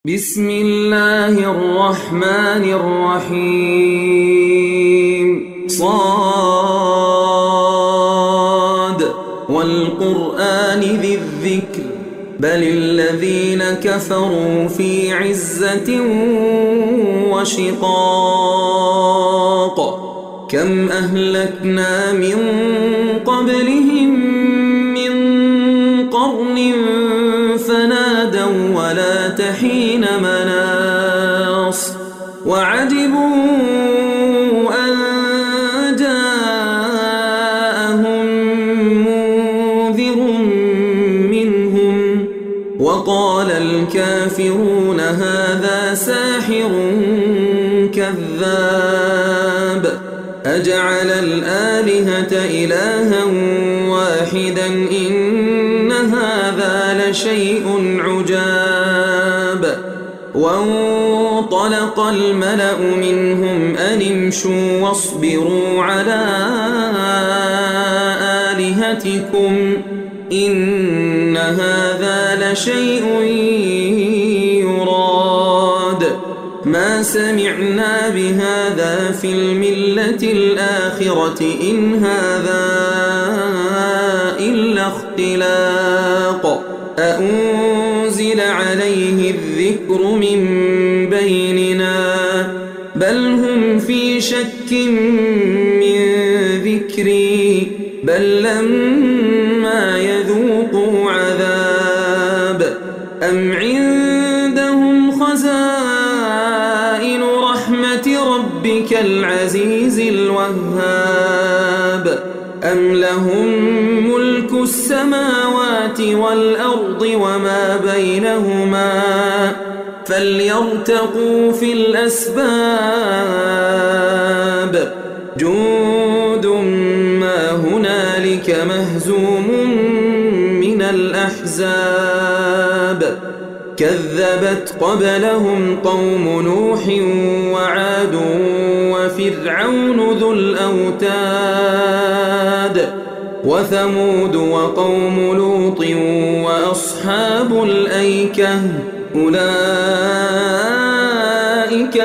بسم الله الرحمن الرحيم صاد والقرآن ذي الذكر بل الذين كفروا في عزة وشقاق كم أهلكنا من قبلهم من قرن فنادوا ولا تحين مناص وعجبوا أن جاءهم منذر منهم وقال الكافرون هذا ساحر كذاب أجعل الآلهة إلها واحدا إن هذا لشيء عجاب وانطلق الملأ منهم أن امشوا واصبروا على آلهتكم إن هذا لشيء يراد ما سمعنا بهذا في الملة الآخرة إن هذا إلا اختلاق أأنزل عليه الذكر من بيننا بل هم في شك من ذكري بل لما يذوقوا عذاب أم عندهم خزائن رحمة ربك العزيز الوهاب أم لهم ملك السماوات والأرض وما بينهما فليرتقوا في الأسباب جند ما هنالك مهزوم من الأحزاب كذبت قبلهم قوم نوح وعاد وفرعون ذو الأوتاد وثمود وقوم لوط وأصحاب الأيكة أولئك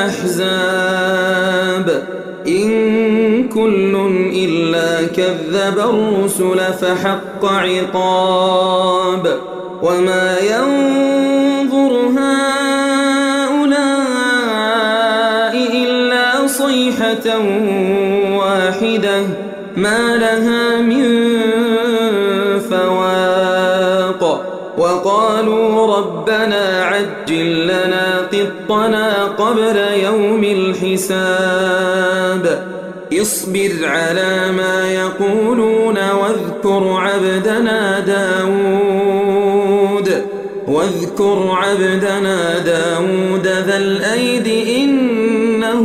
الأحزاب إن كل إلا كذب الرسل فحق عقاب وما ينظر هؤلاء إلا صيحة واحدة ما لها من فواق وقالوا ربنا عجل لنا قطنا قبل يوم الحساب اصبر على ما يقولون واذكر عبدنا داود ذا الأيد إنه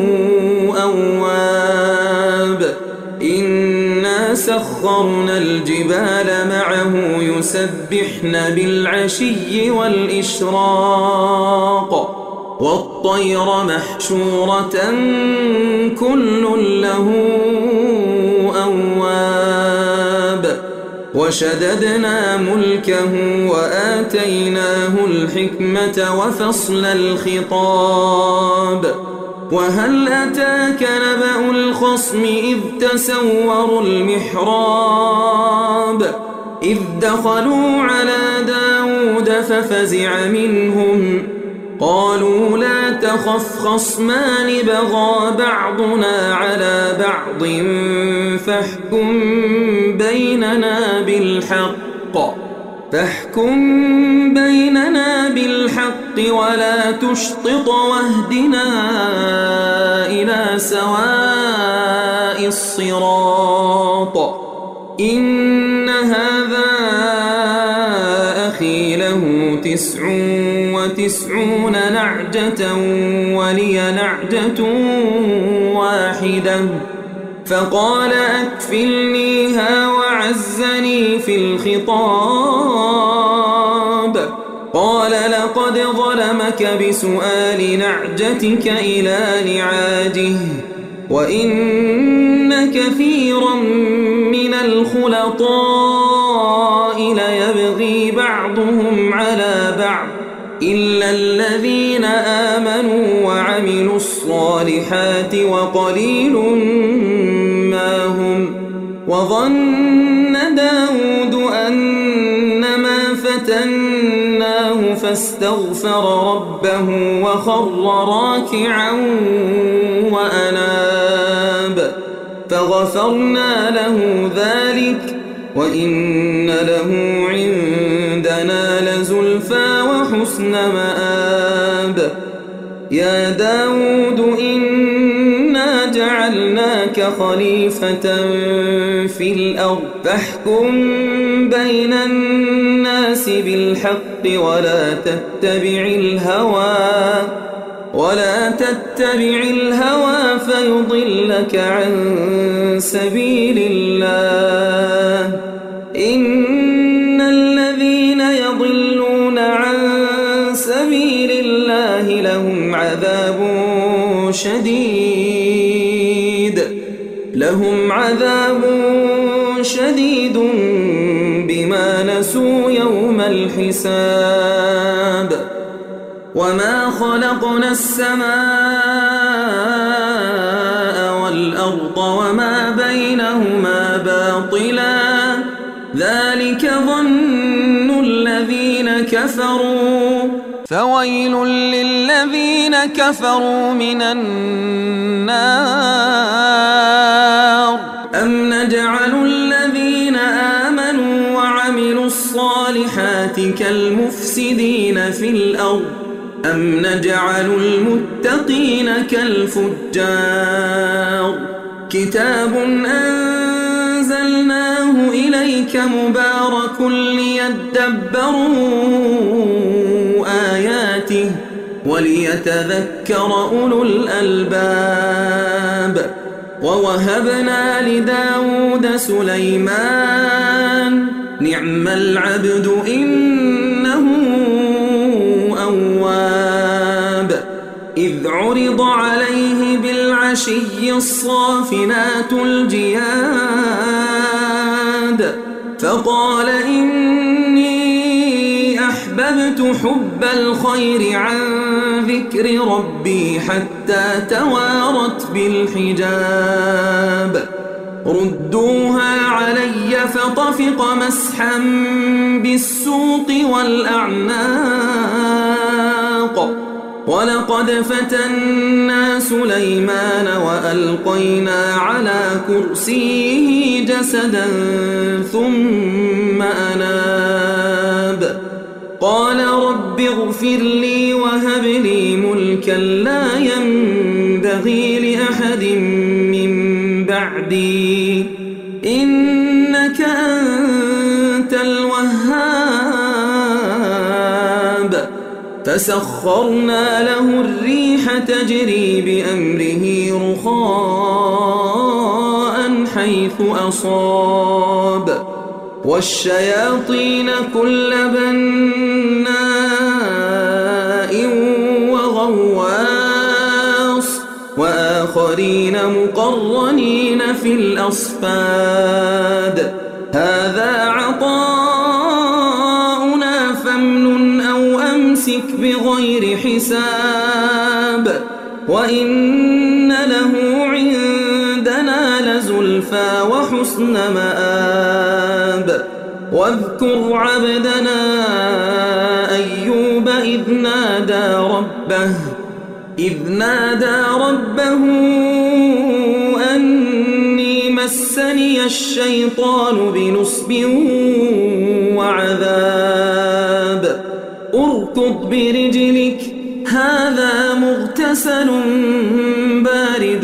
أواب إنا سخرنا الجبال معه يسبحن بالعشي والإشراق والطير محشورة كل له أواب وشددنا ملكه وآتيناه الحكمة وفصل الخطاب وهل أتاك نبأ الخصم إذ تسوروا المحراب إذ دخلوا على داود ففزع منهم قالوا لا تخف خصمان بغى بعضنا على بعض فاحكم بيننا بالحق ولا تشطط واهدنا إلى سواء الصراط إن هذا أخي له 99 نعجة ولي نعجة واحدة فقال أكفلنيها وعزني في الخطاب قال لقد ظلمك بسؤال نعجتك إلى نعاجه وإن كثيرا من الخلطاء ليبغي بعضهم على بعض إلا الذين آمنوا وعملوا الصالحات وقليل ما هم. وظن داود أنما فتناه فاستغفر ربه وخر راكعا وأناب فغفرنا له ذلك وإن له عندنا لزلفى وحسن مآب. يا داود إنا جعلناك خليفة في الأرض فاحكم بين الناس بالحق ولا تتبع الهوى فيضلك عن سبيل الله. إن الذين يضلون عن سبيل الله لهم عذاب شديد بما نسوا يوم الحساب. وما خلقنا السماء والأرض وما بينهما باطلا ذلك ظن الذين كفروا فويل للذين كفروا من النار. أم نجعل الذين آمنوا وعملوا الصالحات كالمفسدين في الأرض أم نجعل المتقين كالفجار. كتاب أنزلناه إليك مبارك ليدبروا آياته وليتذكر أولو الألباب. ووهبنا لداود سليمان نعم العبد إنه أواب. إذ عرض عليه بالعشي الصافنات الجياد فقال إني أحببت حب الخير عن ذكر ربي حتى توارت بالحجاب. ردوها علي فطفق مسحا بالسوق والأعناق. ولقد فتنا سليمان وألقينا على كرسيه جسدا ثم أناب. قال رب اغفر لي وهب لي ملكا لا ينبغي لأحد من بعدي إنك أنت الوهاب. فسخرنا له الريح تجري بأمره رخاء حيث أصاب والشياطين كل بناء وغواص وآخرين مقرنين في الأصفاد. هذا عطاؤنا فامنن أو أمسك بغير حساب وإن له عندنا لزلفى وحسن مآب. واذكر عبدنا أيوب إذ نادى ربه أني مسني الشيطان بنصب وعذاب. اركض برجلك هذا مغتسل بارد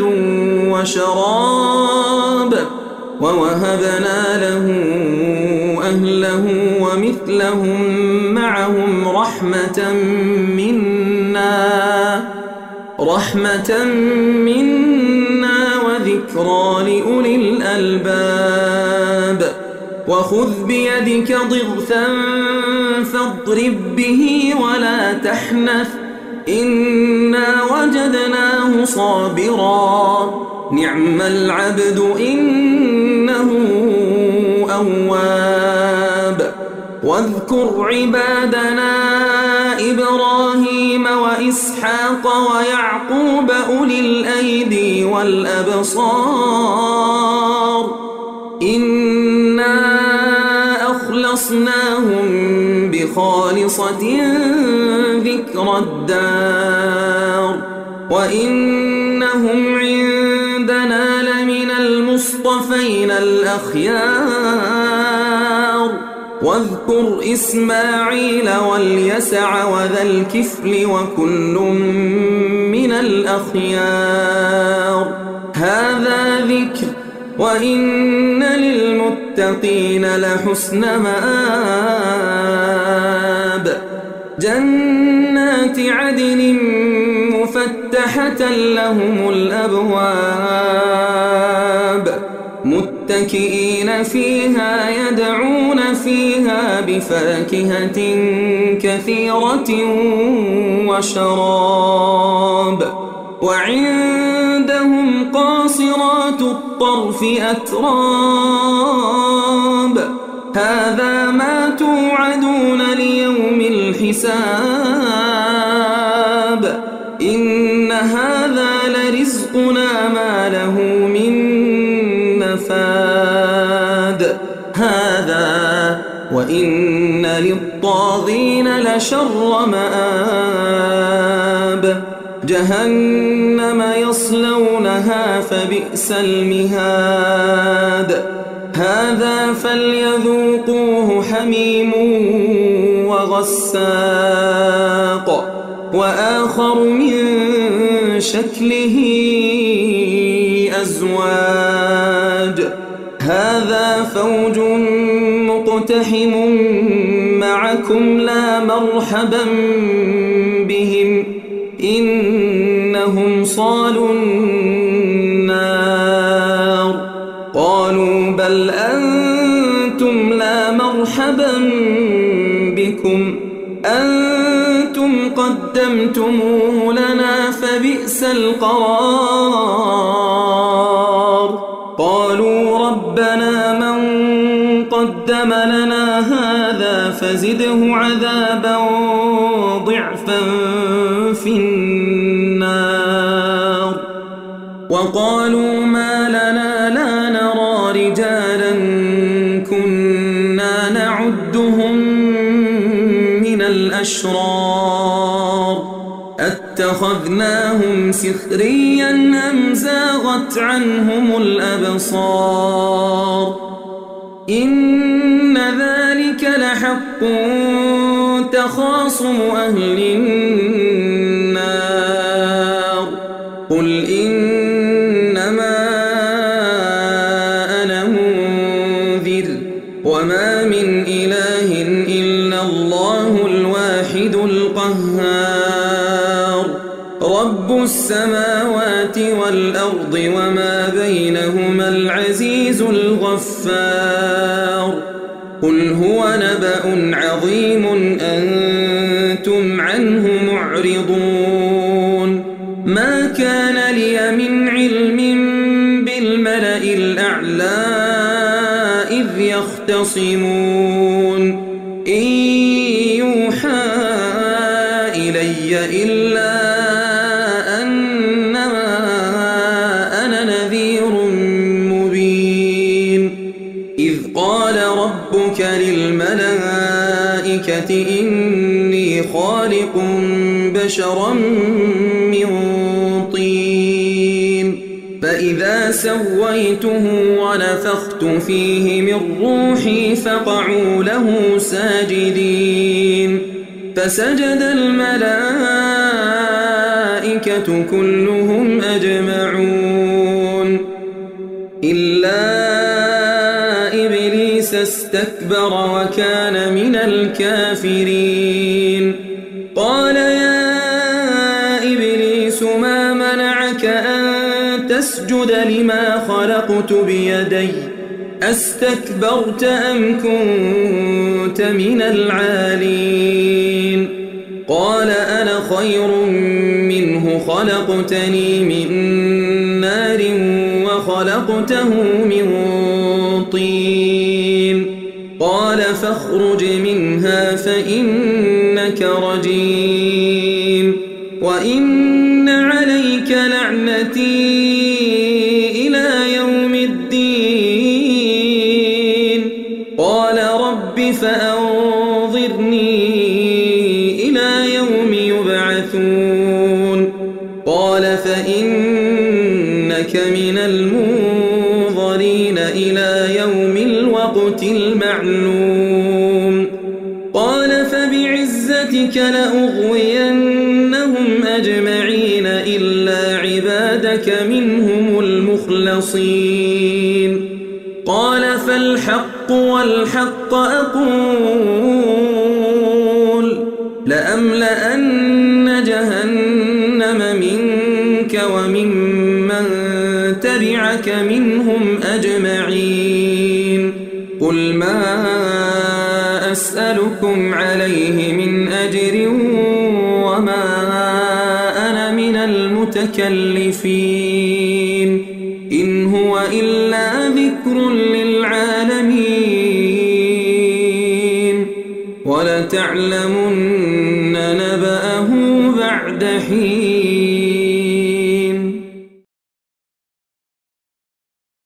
وشراب. ووهبنا له أهله ومثلهم معهم رحمة منا وذكرى لأولي الألباب. وخذ بيدك ضغثا فاضرب به ولا تحنث إنا وجدناه صابرا نعم العبد إنه أواب. واذكر عبادنا إبراهيم وإسحاق ويعقوب أولي الأيدي والأبصار إنا أخلصناهم بخالصة ذكر الدار وإنهم عندنا لمن المصطفين الأخيار واذكر إسماعيل واليسع وذا الكفل وكل من الأخيار هذا ذكر وإن للمتقين لحسن مآب جنات عدن مفتحة لهم الأبواب متكئين فيها يدعون فيها بفاكهة كثيرة وشراب وعندهم قاصرات الطرف أتراب هذا ما توعدون ليوم الحساب إن هذا لرزقنا ما له من نفاد هذا وإن للطاغين لشر مآب جهنم يصلونها فبئس المهاد هذا فليذوقوه حميم وغساق وآخر من شكله أزواج هذا فوج مقتحم معكم لا مرحبا بهم إنهم صالوا النار قالوا بل أنتم لا مرحبا بكم أنتم قدمتموه لنا فبئس القرار قالوا ربنا من قدم لنا هذا فزده عذابا ضعفا في النار وقالوا ما لنا لا نرى رجالا كنا نعدهم من الأشرار اتخذناهم سخريا أم زاغت عنهم الأبصار إن ذلك لحق تخاصم أهل النار قل إنما أنا منذر وما من إله إلا الله الواحد القهار رب السماوات والأرض وما بينهما العزيز الغفار قل هو نبأ عظيم أنتم عنه معرضون ما كان لي من علم بالملأ الأعلى إذ يختصمون إن يوحى إلي إلا أنما أنا نذير مبين إذ قال ربك للملائكة إني خالق بشرا من طين فإذا سويته ونفخت فيه من روحي فقعوا له ساجدين فسجد الملائكة كلهم أجمعون إلا إبليس استكبر وكان من الكافرين قال يا إبليس ما منعك أن تسجد لما خلقت بيدي أستكبرت أم كنت من العالين قال أنا خير منه خلقتني من نار وخلقته من طين قال فاخرج منها فإنك إنك رجيم وإن عليك لعنتي إلى يوم الدين قال رب فأنظرني إلى يوم يبعثون قال فإنك من المنظرين إلى يوم الوقت المعلوم قال فبعزتك لأغوينهم أجمعين إلا عبادك منهم المخلصين قال فالحق والحق أقول لأملأن جهنم منك وممن تبعك منهم أجمعين قل ما أسألكم عليه من أجر وما أنا من المتكلفين إن هو إلا ذكر للعالمين ولتعلمن نبأه بعد حين